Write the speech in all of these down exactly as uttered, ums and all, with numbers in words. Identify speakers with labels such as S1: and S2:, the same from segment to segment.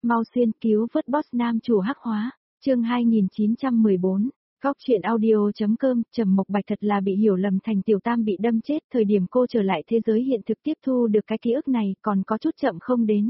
S1: mau xuyên cứu vớt boss nam chủ hắc hóa, chương hai nghìn chín trăm mười bốn. Góc truyện audio.com, Trầm Mộc Bạch thật là bị hiểu lầm thành Tiểu Tam bị đâm chết, thời điểm cô trở lại thế giới hiện thực tiếp thu được cái ký ức này, còn có chút chậm không đến.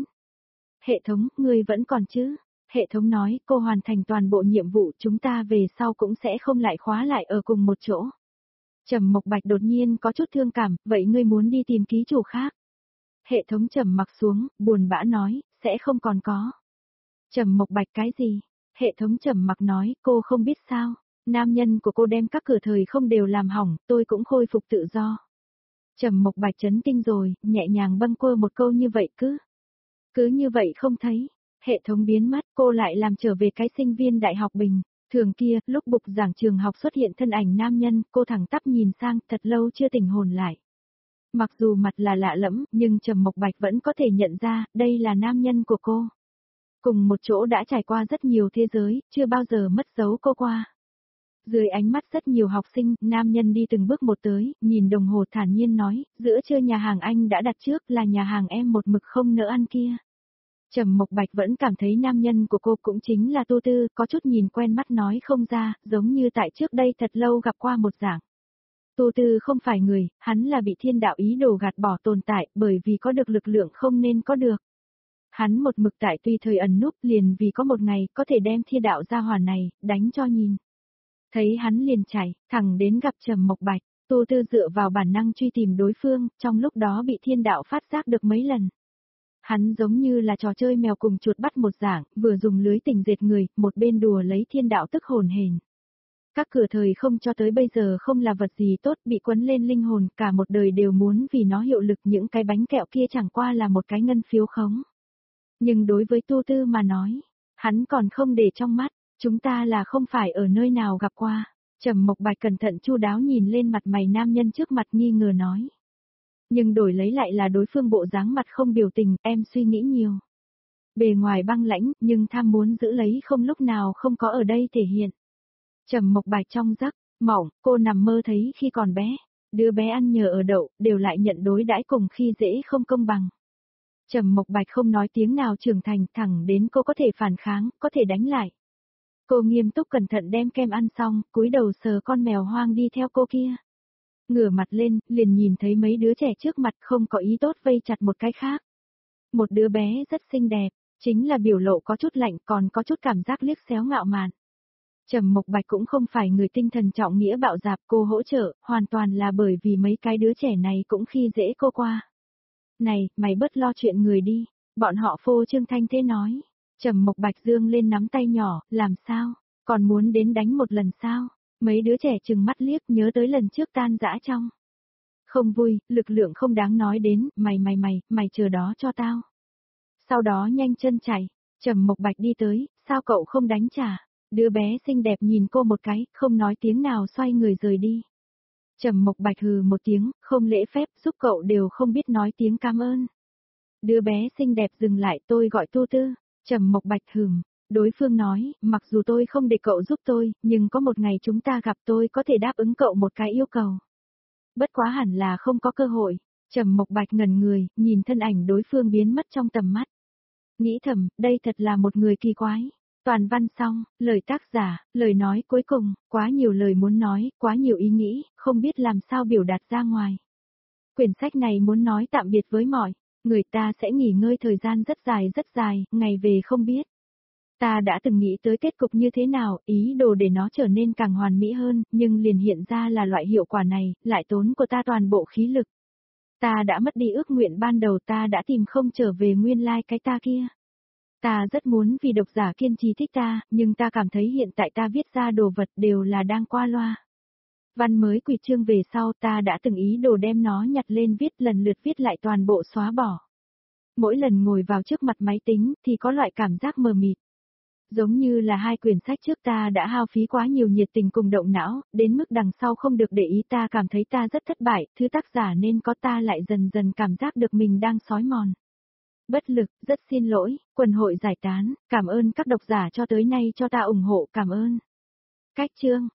S1: Hệ thống, ngươi vẫn còn chứ? Hệ thống nói, cô hoàn thành toàn bộ nhiệm vụ, chúng ta về sau cũng sẽ không lại khóa lại ở cùng một chỗ. Trầm Mộc Bạch đột nhiên có chút thương cảm, vậy ngươi muốn đi tìm ký chủ khác? Hệ thống trầm mặc xuống, buồn bã nói, sẽ không còn có. Trầm Mộc Bạch cái gì? Hệ thống trầm mặc nói, cô không biết sao? Nam nhân của cô đem các cửa thời không đều làm hỏng, tôi cũng khôi phục tự do. Trầm Mộc Bạch chấn kinh rồi, nhẹ nhàng bâng quơ một câu như vậy cứ. Cứ như vậy không thấy. Hệ thống biến mất, cô lại làm trở về cái sinh viên đại học bình. Thường kia, lúc bục giảng trường học xuất hiện thân ảnh nam nhân, cô thẳng tắp nhìn sang, thật lâu chưa tỉnh hồn lại. Mặc dù mặt là lạ lẫm, nhưng Trầm Mộc Bạch vẫn có thể nhận ra, đây là nam nhân của cô. Cùng một chỗ đã trải qua rất nhiều thế giới, chưa bao giờ mất dấu cô qua. Dưới ánh mắt rất nhiều học sinh, nam nhân đi từng bước một tới, nhìn đồng hồ thản nhiên nói, giữa trưa nhà hàng anh đã đặt trước là nhà hàng em một mực không nỡ ăn kia. Trầm Mộc Bạch vẫn cảm thấy nam nhân của cô cũng chính là Tô Tư, có chút nhìn quen mắt nói không ra, giống như tại trước đây thật lâu gặp qua một dạng. Tô Tư không phải người, hắn là bị thiên đạo ý đồ gạt bỏ tồn tại, bởi vì có được lực lượng không nên có được. Hắn một mực tại tùy thời ẩn núp liền vì có một ngày có thể đem thiên đạo ra hỏa này, đánh cho nhìn. Thấy hắn liền chạy, thẳng đến gặp Trầm Mộc Bạch, Tô Tư dựa vào bản năng truy tìm đối phương, trong lúc đó bị thiên đạo phát giác được mấy lần. Hắn giống như là trò chơi mèo cùng chuột bắt một dạng, vừa dùng lưới tình dệt người, một bên đùa lấy thiên đạo tức hồn hển. Các cửa thời không cho tới bây giờ không là vật gì tốt, bị quấn lên linh hồn, cả một đời đều muốn vì nó hiệu lực, những cái bánh kẹo kia chẳng qua là một cái ngân phiếu khống. Nhưng đối với Tô Tư mà nói, hắn còn không để trong mắt, chúng ta là không phải ở nơi nào gặp qua. Trầm Mộc Bạch cẩn thận chu đáo nhìn lên mặt mày nam nhân trước mặt nghi ngờ nói. Nhưng đổi lấy lại là đối phương bộ dáng mặt không biểu tình, em suy nghĩ nhiều. Bề ngoài băng lãnh, nhưng tham muốn giữ lấy không lúc nào không có ở đây thể hiện. Trầm Mộc Bạch trong giấc mộng, cô nằm mơ thấy khi còn bé, đứa bé ăn nhờ ở đậu, đều lại nhận đối đãi cùng khi dễ không công bằng. Trầm Mộc Bạch không nói tiếng nào trưởng thành, thẳng đến cô có thể phản kháng, có thể đánh lại. Cô nghiêm túc cẩn thận đem kem ăn xong, cúi đầu sờ con mèo hoang đi theo cô kia. Ngửa mặt lên, liền nhìn thấy mấy đứa trẻ trước mặt không có ý tốt vây chặt một cái khác. Một đứa bé rất xinh đẹp, chính là biểu lộ có chút lạnh còn có chút cảm giác liếc xéo ngạo mạn. Trầm Mộc Bạch cũng không phải người tinh thần trọng nghĩa bạo dạp, cô hỗ trợ, hoàn toàn là bởi vì mấy cái đứa trẻ này cũng khi dễ cô qua. Này, mày bớt lo chuyện người đi, bọn họ phô trương thanh thế nói. Trầm Mộc Bạch dương lên nắm tay nhỏ, làm sao, còn muốn đến đánh một lần sao? Mấy đứa trẻ trừng mắt liếc nhớ tới lần trước tan dã trong. Không vui, lực lượng không đáng nói đến, mày mày mày, mày chờ đó cho tao. Sau đó nhanh chân chạy, Trầm Mộc Bạch đi tới, sao cậu không đánh trả? Đứa bé xinh đẹp nhìn cô một cái, không nói tiếng nào xoay người rời đi. Trầm Mộc Bạch hừ một tiếng, không lễ phép, giúp cậu đều không biết nói tiếng cảm ơn. Đứa bé xinh đẹp dừng lại, tôi gọi Tô Tư. Trầm Mộc Bạch hừm, đối phương nói, mặc dù tôi không để cậu giúp tôi, nhưng có một ngày chúng ta gặp tôi có thể đáp ứng cậu một cái yêu cầu. Bất quá hẳn là không có cơ hội. Trầm Mộc Bạch ngẩn người, nhìn thân ảnh đối phương biến mất trong tầm mắt. Nghĩ thầm, đây thật là một người kỳ quái. Toàn văn xong, lời tác giả, lời nói cuối cùng, quá nhiều lời muốn nói, quá nhiều ý nghĩ, không biết làm sao biểu đạt ra ngoài. Quyển sách này muốn nói tạm biệt với mọi người, ta sẽ nghỉ ngơi thời gian rất dài rất dài, ngày về không biết. Ta đã từng nghĩ tới kết cục như thế nào, ý đồ để nó trở nên càng hoàn mỹ hơn, nhưng liền hiện ra là loại hiệu quả này, lại tốn của ta toàn bộ khí lực. Ta đã mất đi ước nguyện ban đầu, ta đã tìm không trở về nguyên lai cái ta kia. Ta rất muốn vì độc giả kiên trì thích ta, nhưng ta cảm thấy hiện tại ta viết ra đồ vật đều là đang qua loa. Văn mới quỳ chương về sau ta đã từng ý đồ đem nó nhặt lên viết, lần lượt viết lại toàn bộ xóa bỏ. Mỗi lần ngồi vào trước mặt máy tính thì có loại cảm giác mờ mịt. Giống như là hai quyển sách trước ta đã hao phí quá nhiều nhiệt tình cùng động não, đến mức đằng sau không được để ý, ta cảm thấy ta rất thất bại, thứ tác giả nên có ta lại dần dần cảm giác được mình đang xói mòn. Bất lực, rất xin lỗi, quần hội giải tán, cảm ơn các độc giả cho tới nay cho ta ủng hộ, cảm ơn. Cách chương